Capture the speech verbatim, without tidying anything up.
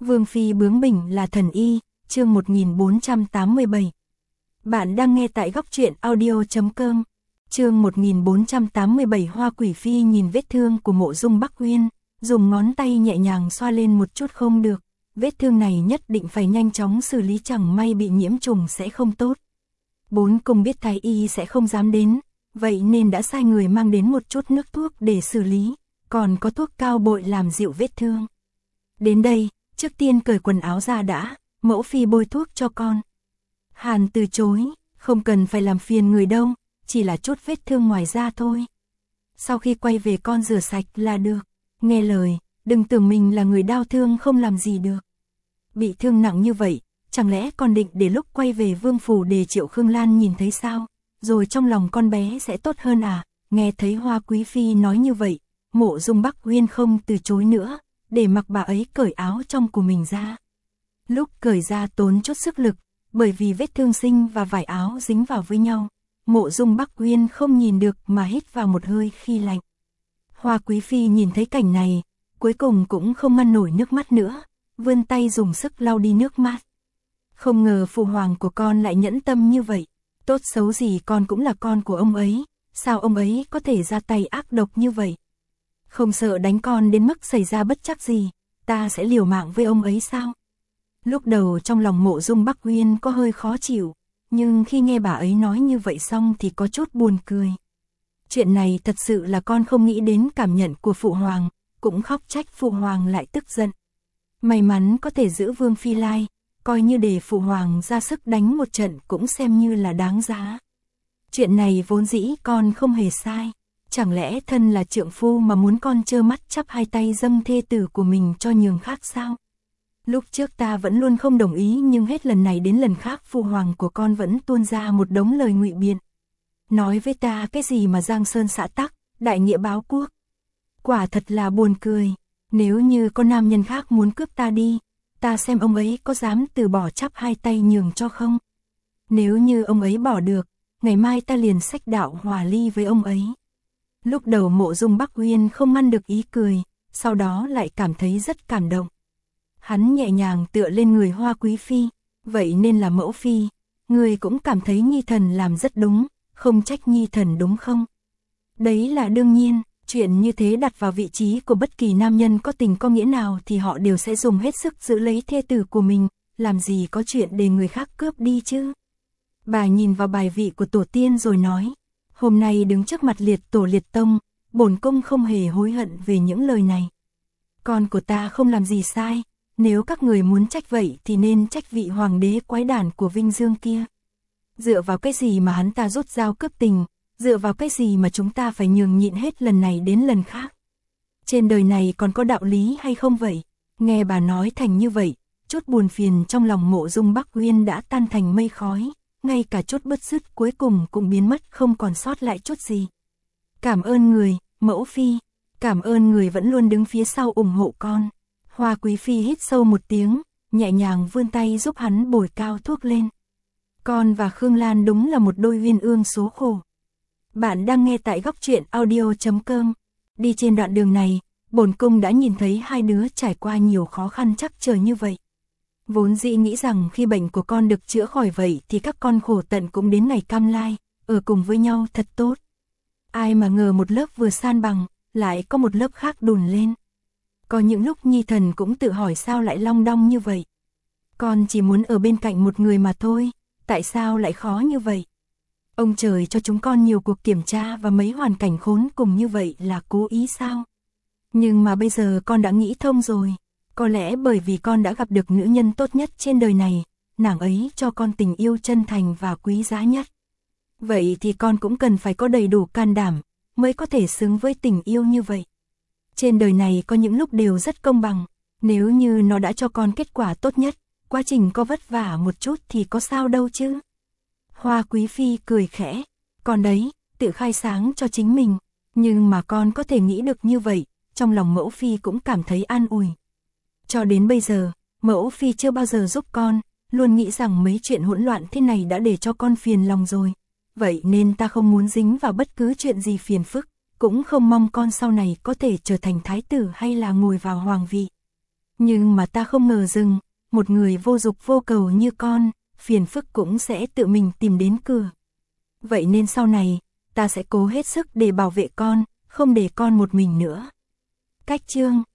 Vương phi bướng bỉnh là thần y, chương một nghìn bốn trăm tám mươi bảy. Bạn đang nghe tại góc truyện audio chấm com. Chương một nghìn bốn trăm tám mươi bảy. Hoa Quỷ Phi nhìn vết thương của Mộ Dung Bắc Uyên, dùng ngón tay nhẹ nhàng xoa lên một chút. Không được, vết thương này nhất định phải nhanh chóng xử lý, chẳng may bị nhiễm trùng sẽ không tốt. Bốn cung biết thái y sẽ không dám đến, vậy nên đã sai người mang đến một chút nước thuốc để xử lý, còn có thuốc cao bội làm dịu vết thương. Đến đây, trước tiên cởi quần áo ra đã, mẫu phi bôi thuốc cho con. Hàn từ chối, không cần phải làm phiền người đâu, chỉ là chút vết thương ngoài da thôi. Sau khi quay về con rửa sạch là được, nghe lời, đừng tưởng mình là người đau thương không làm gì được. Bị thương nặng như vậy, chẳng lẽ con định để lúc quay về vương phủ để Triệu Khương Lan nhìn thấy sao, rồi trong lòng con bé sẽ tốt hơn à? Nghe thấy Hoa Quý Phi nói như vậy, Mộ Dung Bắc Uyên không từ chối nữa, để mặc bà ấy cởi áo trong của mình ra. Lúc cởi ra tốn chút sức lực, bởi vì vết thương sinh và vải áo dính vào với nhau. Mộ Dung Bắc Uyên không nhìn được mà hít vào một hơi khi lạnh. Hoa Quý Phi nhìn thấy cảnh này, cuối cùng cũng không ngăn nổi nước mắt nữa, vươn tay dùng sức lau đi nước mắt. Không ngờ phụ hoàng của con lại nhẫn tâm như vậy, tốt xấu gì con cũng là con của ông ấy, sao ông ấy có thể ra tay ác độc như vậy? Không sợ đánh con đến mức xảy ra bất trắc gì, ta sẽ liều mạng với ông ấy sao? Lúc đầu trong lòng Mộ Dung Bắc Uyên có hơi khó chịu, nhưng khi nghe bà ấy nói như vậy xong thì có chút buồn cười. Chuyện này thật sự là con không nghĩ đến cảm nhận của phụ hoàng, cũng khóc trách phụ hoàng lại tức giận. May mắn có thể giữ Vương Phi lại, coi như để phụ hoàng ra sức đánh một trận cũng xem như là đáng giá. Chuyện này vốn dĩ con không hề sai, chẳng lẽ thân là trượng phu mà muốn con trơ mắt chắp hai tay dâng thê tử của mình cho nhường khác sao? Lúc trước ta vẫn luôn không đồng ý, nhưng hết lần này đến lần khác phụ hoàng của con vẫn tuôn ra một đống lời ngụy biện. Nói với ta cái gì mà giang sơn xã tắc, đại nghĩa báo quốc. Quả thật là buồn cười, nếu như có nam nhân khác muốn cướp ta đi, ta xem ông ấy có dám từ bỏ chắp hai tay nhường cho không? Nếu như ông ấy bỏ được, ngày mai ta liền xách đạo hòa ly với ông ấy. Lúc đầu Mộ Dung Bắc Uyên không ngăn được ý cười, sau đó lại cảm thấy rất cảm động. Hắn nhẹ nhàng tựa lên người Hoa Quý Phi, vậy nên là mẫu phi, người cũng cảm thấy nhi thần làm rất đúng, không trách nhi thần đúng không? Đấy là đương nhiên, chuyện như thế đặt vào vị trí của bất kỳ nam nhân có tình có nghĩa nào thì họ đều sẽ dùng hết sức giữ lấy thê tử của mình, làm gì có chuyện để người khác cướp đi chứ? Bà nhìn vào bài vị của tổ tiên rồi nói, hôm nay đứng trước mặt liệt tổ liệt tông, bổn cung không hề hối hận về những lời này. Con của ta không làm gì sai, nếu các người muốn trách vậy thì nên trách vị hoàng đế quái đản của Vinh Dương kia. Dựa vào cái gì mà hắn ta rút dao cướp tình, dựa vào cái gì mà chúng ta phải nhường nhịn hết lần này đến lần khác? Trên đời này còn có đạo lý hay không vậy? Nghe bà nói thành như vậy, chút buồn phiền trong lòng Mộ Dung Bắc Uyên đã tan thành mây khói, ngay cả chút bứt rứt cuối cùng cũng biến mất, không còn sót lại chút gì. Cảm ơn người, mẫu phi, cảm ơn người vẫn luôn đứng phía sau ủng hộ con. Hoa Quý Phi hít sâu một tiếng, nhẹ nhàng vươn tay giúp hắn bồi cao thuốc lên. Con và Khương Lan đúng là một đôi uyên ương số khổ. Bạn đang nghe tại góc truyện audio chấm com. Đi trên đoạn đường này, bổn cung đã nhìn thấy hai đứa trải qua nhiều khó khăn trắc trở như vậy. Vốn dĩ nghĩ rằng khi bệnh của con được chữa khỏi vậy thì các con khổ tận cũng đến ngày cam lai, ở cùng với nhau thật tốt. Ai mà ngờ một lớp vừa san bằng, lại có một lớp khác đùn lên. Có những lúc nhi thần cũng tự hỏi sao lại long đong như vậy. Con chỉ muốn ở bên cạnh một người mà thôi, tại sao lại khó như vậy? Ông trời cho chúng con nhiều cuộc kiểm tra và mấy hoàn cảnh khốn cùng như vậy là cố ý sao? Nhưng mà bây giờ con đã nghĩ thông rồi, có lẽ bởi vì con đã gặp được nữ nhân tốt nhất trên đời này, nàng ấy cho con tình yêu chân thành và quý giá nhất. Vậy thì con cũng cần phải có đầy đủ can đảm, mới có thể xứng với tình yêu như vậy. Trên đời này có những lúc đều rất công bằng, nếu như nó đã cho con kết quả tốt nhất, quá trình có vất vả một chút thì có sao đâu chứ. Hoa Quý Phi cười khẽ, con đấy, tự khai sáng cho chính mình, nhưng mà con có thể nghĩ được như vậy, trong lòng mẫu phi cũng cảm thấy an ủi. Cho đến bây giờ, mẫu phi chưa bao giờ giúp con, luôn nghĩ rằng mấy chuyện hỗn loạn thế này đã để cho con phiền lòng rồi. Vậy nên ta không muốn dính vào bất cứ chuyện gì phiền phức, cũng không mong con sau này có thể trở thành thái tử hay là ngồi vào hoàng vị. Nhưng mà ta không ngờ rằng, một người vô dục vô cầu như con, phiền phức cũng sẽ tự mình tìm đến cửa. Vậy nên sau này, ta sẽ cố hết sức để bảo vệ con, không để con một mình nữa. Cách chương